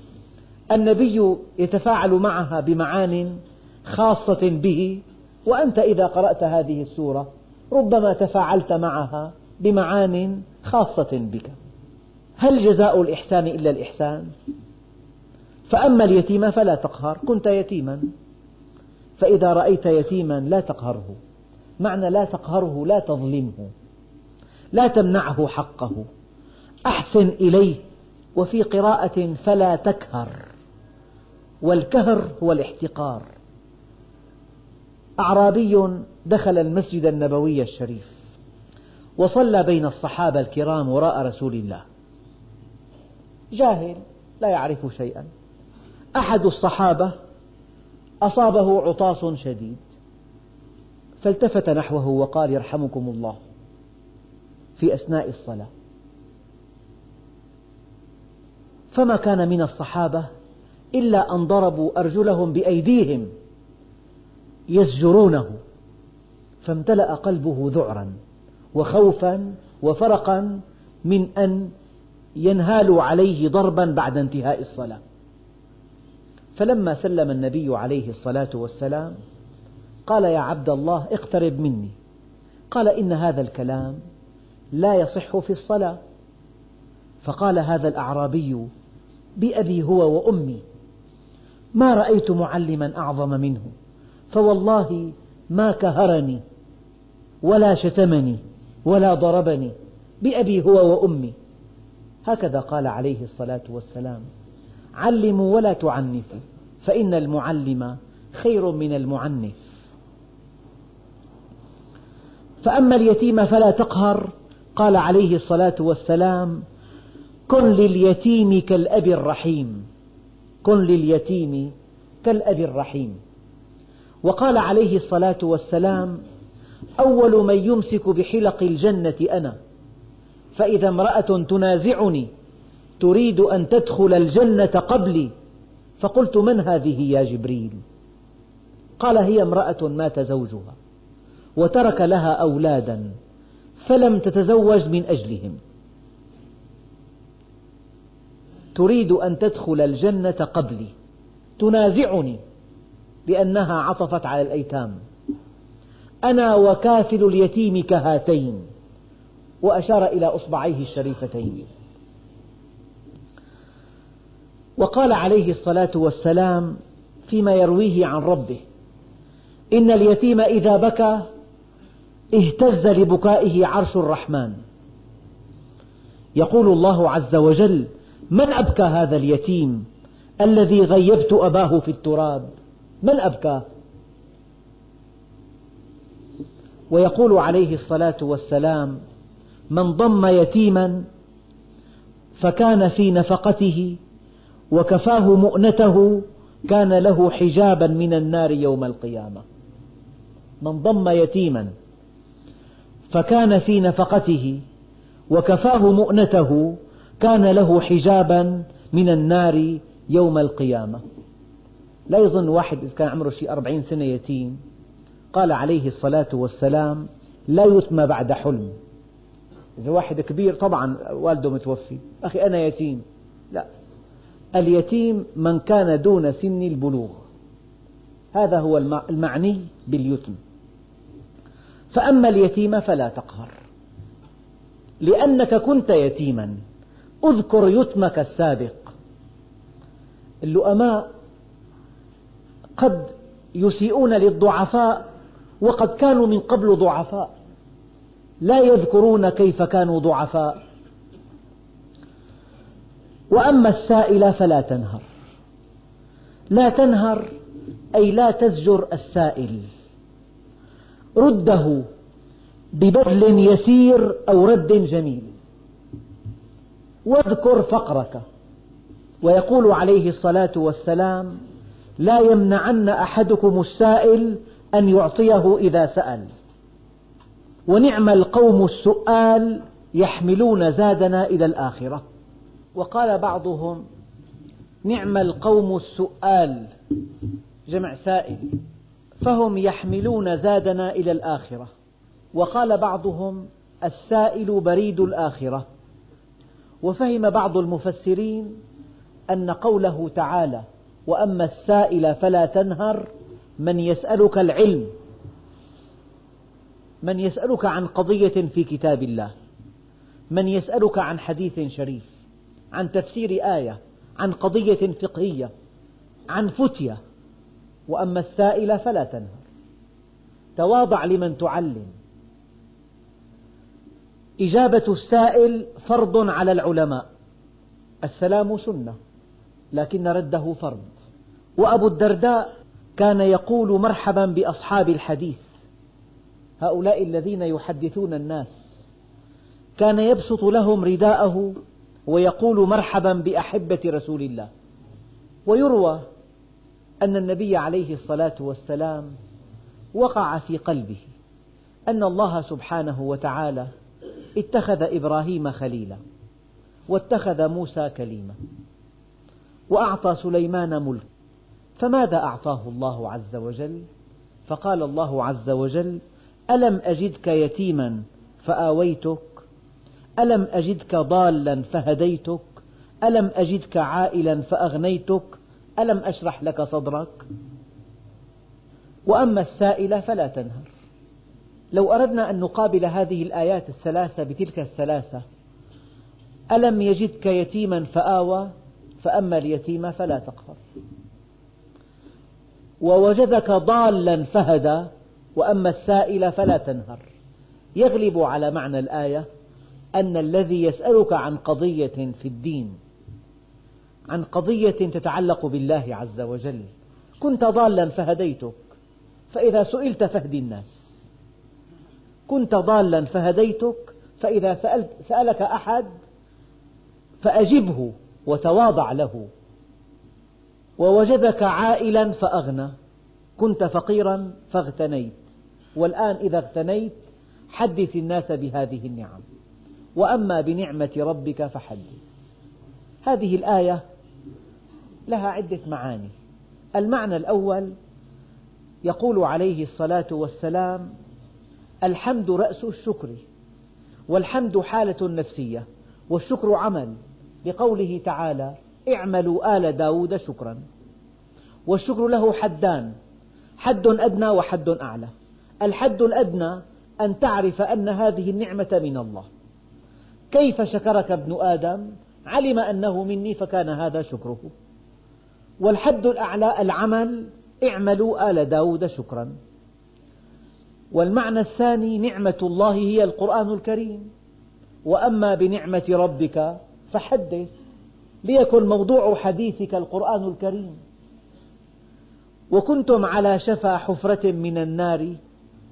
النبي يتفاعل معها بمعان خاصة به، وأنت إذا قرأت هذه السورة ربما تفاعلت معها بمعان خاصة بك. هل جزاء الإحسان إلا الإحسان؟ فأما اليتيم فلا تقهر. كنت يتيما، فإذا رأيت يتيما لا تقهره. معنى لا تقهره لا تظلمه، لا تمنعه حقه، أحسن إليه. وفي قراءة فلا تكهر، والكهر هو الاحتقار. أعرابي دخل المسجد النبوي الشريف وصلى بين الصحابة الكرام وراء رسول الله، جاهل لا يعرف شيئا. أحد الصحابة أصابه عطاس شديد فالتفت نحوه وقال يرحمكم الله في أثناء الصلاة. فما كان من الصحابة إلا أن ضربوا أرجلهم بأيديهم يزجرونه، فامتلأ قلبه ذعرا وخوفا وفرقا من أن ينهالوا عليه ضربا بعد انتهاء الصلاة. فلما سلم النبي عليه الصلاة والسلام قال يا عبد الله اقترب مني. قال إن هذا الكلام لا يصح في الصلاة. فقال هذا الأعرابي بأبي هو وأمي ما رأيت معلما أعظم منه، فوالله ما كهرني ولا شتمني ولا ضربني، بأبي هو وأمي. هكذا قال عليه الصلاة والسلام: علموا ولا تعنفوا، فإن المعلم خير من المعنف. فأما اليتيم فلا تقهر، قال عليه الصلاة والسلام: كن لليتيم كالأب الرحيم، كن لليتيم كالأب الرحيم. وقال عليه الصلاة والسلام: أول من يمسك بحلق الجنة أنا، فإذا امرأة تنازعني تريد أن تدخل الجنة قبلي فقلت من هذه يا جبريل؟ قال هي امرأة مات زوجها وترك لها أولادا فلم تتزوج من أجلهم، تريد أن تدخل الجنة قبلي، تنازعني لأنها عطفت على الأيتام، أنا وكافل اليتيم كهاتين، وأشار إلى أصبعيه الشريفتين. وقال عليه الصلاة والسلام فيما يرويه عن ربه: إن اليتيم إذا بكى اهتز لبكائه عرش الرحمن. يقول الله عز وجل: من أبكى هذا اليتيم الذي غيبت أباه في التراب؟ من أبكى؟ ويقول عليه الصلاة والسلام: من ضم يتيما فكان في نفقته وكفاه مؤنته كان له حجابا من النار يوم القيامة. من ضم يتيما فكان في نفقته وكفاه مؤنته كان له حجابا من النار يوم القيامة. لا يظن واحد إذا كان عمره شيء أربعين سنة يتيم. قال عليه الصلاة والسلام: لا يتم بعد حلم. إذا واحد كبير طبعا والده متوفي، أخي أنا يتيم، لا، اليتيم من كان دون سن البلوغ، هذا هو المعني باليتم. فأما اليتيم فلا تقهر، لأنك كنت يتيما، اذكر يتمك السابق. اللؤماء قد يسيئون للضعفاء وقد كانوا من قبل ضعفاء، لا يذكرون كيف كانوا ضعفاء. وأما السائل فلا تنهر. لا تنهر أي لا تزجر السائل، رده ببذل يسير أو رد جميل، واذكر فقرك. ويقول عليه الصلاة والسلام: لا يمنعن أحدكم السائل أن يعطيه إذا سأل، ونعم القوم السؤال يحملون زادنا إلى الآخرة. وقال بعضهم: نعم القوم السؤال، جمع سائل، فهم يحملون زادنا إلى الآخرة. وقال بعضهم: السائل بريد الآخرة. وفهم بعض المفسرين أن قوله تعالى: وأما السائل فلا تنهر، من يسألك العلم، من يسألك عن قضية في كتاب الله، من يسألك عن حديث شريف، عن تفسير آية، عن قضية فقهية، عن فتية. وأما السائل فلا تنهر، تواضع لمن تعلم. إجابة السائل فرض على العلماء، السلام سنة لكن رده فرض. وأبو الدرداء كان يقول: مرحبا بأصحاب الحديث، هؤلاء الذين يحدثون الناس. كان يبسط لهم رداءه ويقول: مرحبا بأحبة رسول الله. ويروى أن النبي عليه الصلاة والسلام وقع في قلبه أن الله سبحانه وتعالى اتخذ إبراهيم خليلا، واتخذ موسى كليما، وأعطى سليمان ملك، فماذا أعطاه الله عز وجل؟ فقال الله عز وجل: ألم أجدك يتيما فآويتك، ألم أجدك ضالا فهديتك، ألم أجدك عائلا فأغنيتك، ألم أشرح لك صدرك. وأما السائل فلا تنهر. لو أردنا أن نقابل هذه الآيات الثلاثة بتلك الثلاثة: ألم يجدك يتيما فآوى، فأما اليتيم فلا تقهر، ووجدك ضالا فهدى، وأما السائل فلا تنهر، يغلب على معنى الآية أن الذي يسألك عن قضية في الدين، عن قضية تتعلق بالله عز وجل، كنت ضالا فهديتك، فإذا سئلت فهد الناس. كنت ضالا فهديتك، فإذا سألت سألك أحد فأجبه وتواضع له. ووجدك عائلا فأغنى، كنت فقيرا فاغتنيت، والآن إذا اغتنيت حدث الناس بهذه النعم. وأما بنعمة ربك فحدث. هذه الآية لها عدة معاني. المعنى الأول: يقول عليه الصلاة والسلام: الحمد رأس الشكر، والحمد حالة نفسية، والشكر عمل، لقوله تعالى: اعملوا آل داود شكرا. والشكر له حدان: حد أدنى وحد أعلى. الحد الأدنى أن تعرف أن هذه النعمة من الله. كيف شكرك ابن آدم؟ علم أنه مني فكان هذا شكره. والحد الأعلى العمل: اعملوا آل داود شكرا. والمعنى الثاني: نعمة الله هي القرآن الكريم، وأما بنعمة ربك فحدث، ليكن موضوع حديثك القرآن الكريم. وكنتم على شفا حفرة من النار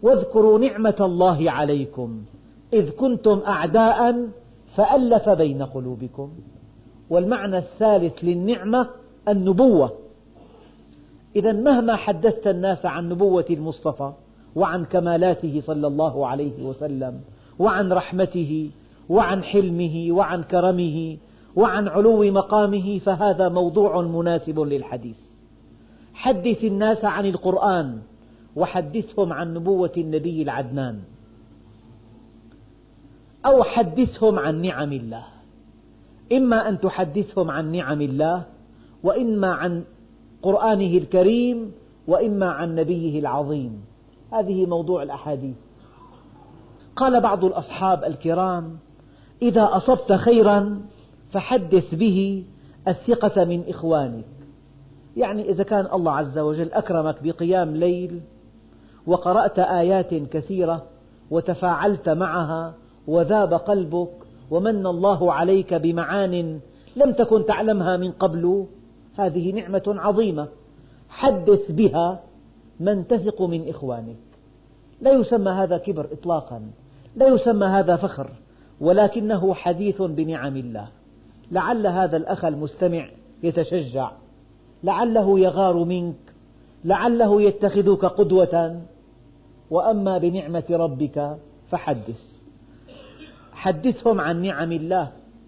واذكروا نعمة الله عليكم إذ كنتم أعداء فألف بين قلوبكم. والمعنى الثالث للنعمة النبوة. إذا مهما حدثت الناس عن نبوة المصطفى وعن كمالاته صلى الله عليه وسلم وعن رحمته وعن حلمه وعن كرمه وعن علو مقامه فهذا موضوع مناسب للحديث. حدث الناس عن القرآن وحدثهم عن نبوة النبي العدنان، أو حدثهم عن نعم الله. إما أن تحدثهم عن نعم الله، وإما عن قرآنه الكريم، وإما عن نبيه العظيم. هذه موضوع الأحاديث. قال بعض الأصحاب الكرام: إذا أصبت خيرا فحدث به الثقة من إخوانك. يعني إذا كان الله عز وجل أكرمك بقيام ليل وقرأت آيات كثيرة وتفاعلت معها وذاب قلبك ومن الله عليك بمعان لم تكن تعلمها من قبل، هذه نعمة عظيمة، حدث بها من تثق من إخوانك. لا يسمى هذا كبر إطلاقا، لا يسمى هذا فخر، ولكنه حديث بنعم الله. لعل هذا الأخ المستمع يتشجع، لعله يغار منك، لعله يتخذك قدوة. وأما بنعمة ربك فحدث. حدثهم عن نعم الله.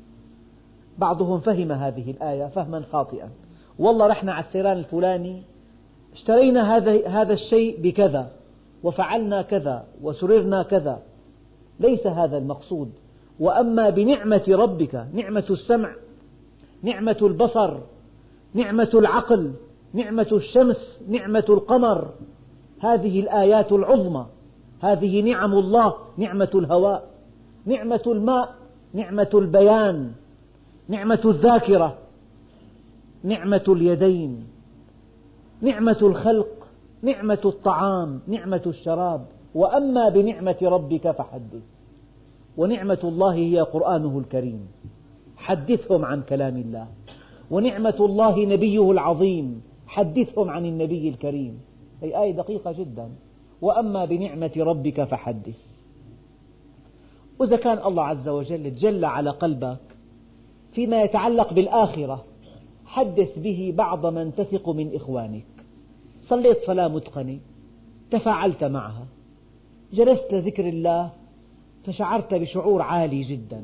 بعضهم فهم هذه الآية فهما خاطئا: والله رحنا على السيران الفلاني اشترينا هذا هذا الشيء بكذا وفعلنا كذا وسررنا كذا. ليس هذا المقصود. وأما بنعمة ربك، نعمة السمع، نعمة البصر، نعمة العقل، نعمة الشمس، نعمة القمر، هذه الآيات العظمى، هذه نعم الله. نعمة الهواء، نعمة الماء، نعمة البيان، نعمة الذاكرة، نعمة اليدين، نعمة الخلق، نعمة الطعام، نعمة الشراب. وأما بنعمة ربك فحدث. ونعمة الله هي قرآنه الكريم، حدثهم عن كلام الله. ونعمة الله نبيه العظيم، حدثهم عن النبي الكريم. هي آية دقيقة جدا. وأما بنعمة ربك فحدث. وإذا كان الله عز وجل جل على قلبك فيما يتعلق بالآخرة، حدث به بعض من تثق من إخوانك. صليت صلاة متقنة، تفاعلت معها، جلست لذكر الله فشعرت بشعور عالي جدا،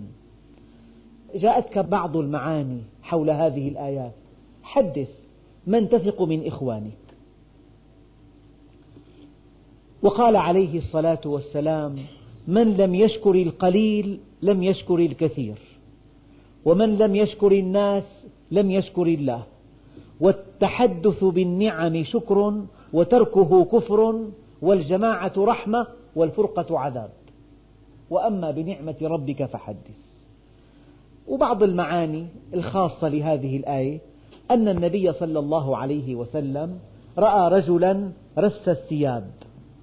جاءتك بعض المعاني حول هذه الآيات، حدث من تثق من إخوانك. وقال عليه الصلاة والسلام: من لم يشكر القليل لم يشكر الكثير، ومن لم يشكر الناس لم يشكر الله. والتحدث بالنعم شكر، وتركه كفر، والجماعة رحمة، والفرقة عذاب. وأما بنعمة ربك فحدث. وبعض المعاني الخاصة لهذه الآية أن النبي صلى الله عليه وسلم رأى رجلا رث الثياب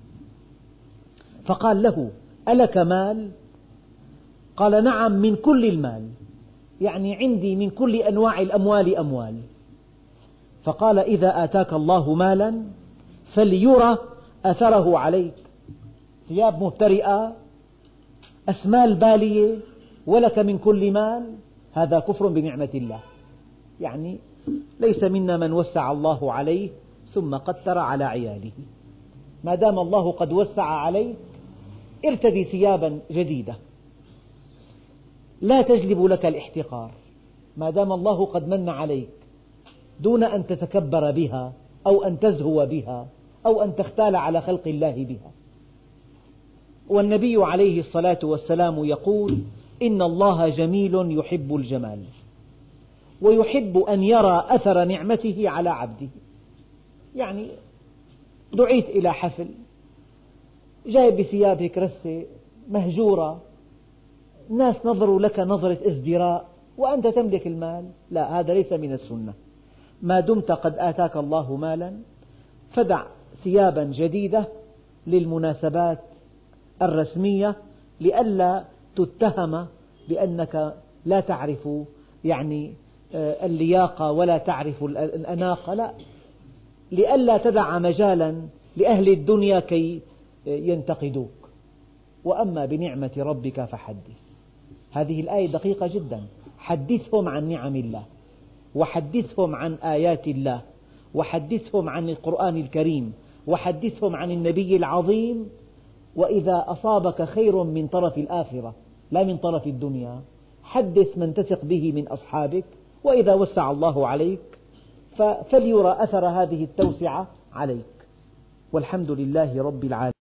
فقال له: ألك مال؟ قال: نعم، من كل المال، يعني عندي من كل أنواع الأموال أموال. فقال: إذا آتاك الله مالا فليرى أثره عليك. ثياب مهترئة، أسمال بالية، ولك من كل مال، هذا كفر بنعمة الله. يعني ليس منا من وسع الله عليه ثم قتر على عياله. ما دام الله قد وسع عليك ارتدي ثيابا جديدة، لا تجلب لك الاحتقار، ما دام الله قد من عليك، دون أن تتكبر بها أو أن تزهو بها أو أن تختال على خلق الله بها. والنبي عليه الصلاة والسلام يقول: إن الله جميل يحب الجمال، ويحب أن يرى أثر نعمته على عبده. يعني دعيت إلى حفل، جاي بثياب هيك رثة مهجورة، الناس نظروا لك نظرة ازدراء وأنت تملك المال، لا، هذا ليس من السنة. ما دمت قد آتاك الله مالا فدع ثيابا جديدة للمناسبات الرسمية، لئلا تتهم بأنك لا تعرف يعني اللياقة ولا تعرف الأناقة، لا، لئلا تدع مجالا لأهل الدنيا كي ينتقدوك، وأما بنعمة ربك فحدث. هذه الآية دقيقة جدا. حدثهم عن نعم الله، وحدثهم عن آيات الله، وحدثهم عن القرآن الكريم، وحدثهم عن النبي العظيم. وإذا أصابك خير من طرف الآخرة لا من طرف الدنيا، حدث من تثق به من أصحابك. وإذا وسع الله عليك فليرى أثر هذه التوسعة عليك. والحمد لله رب العالمين.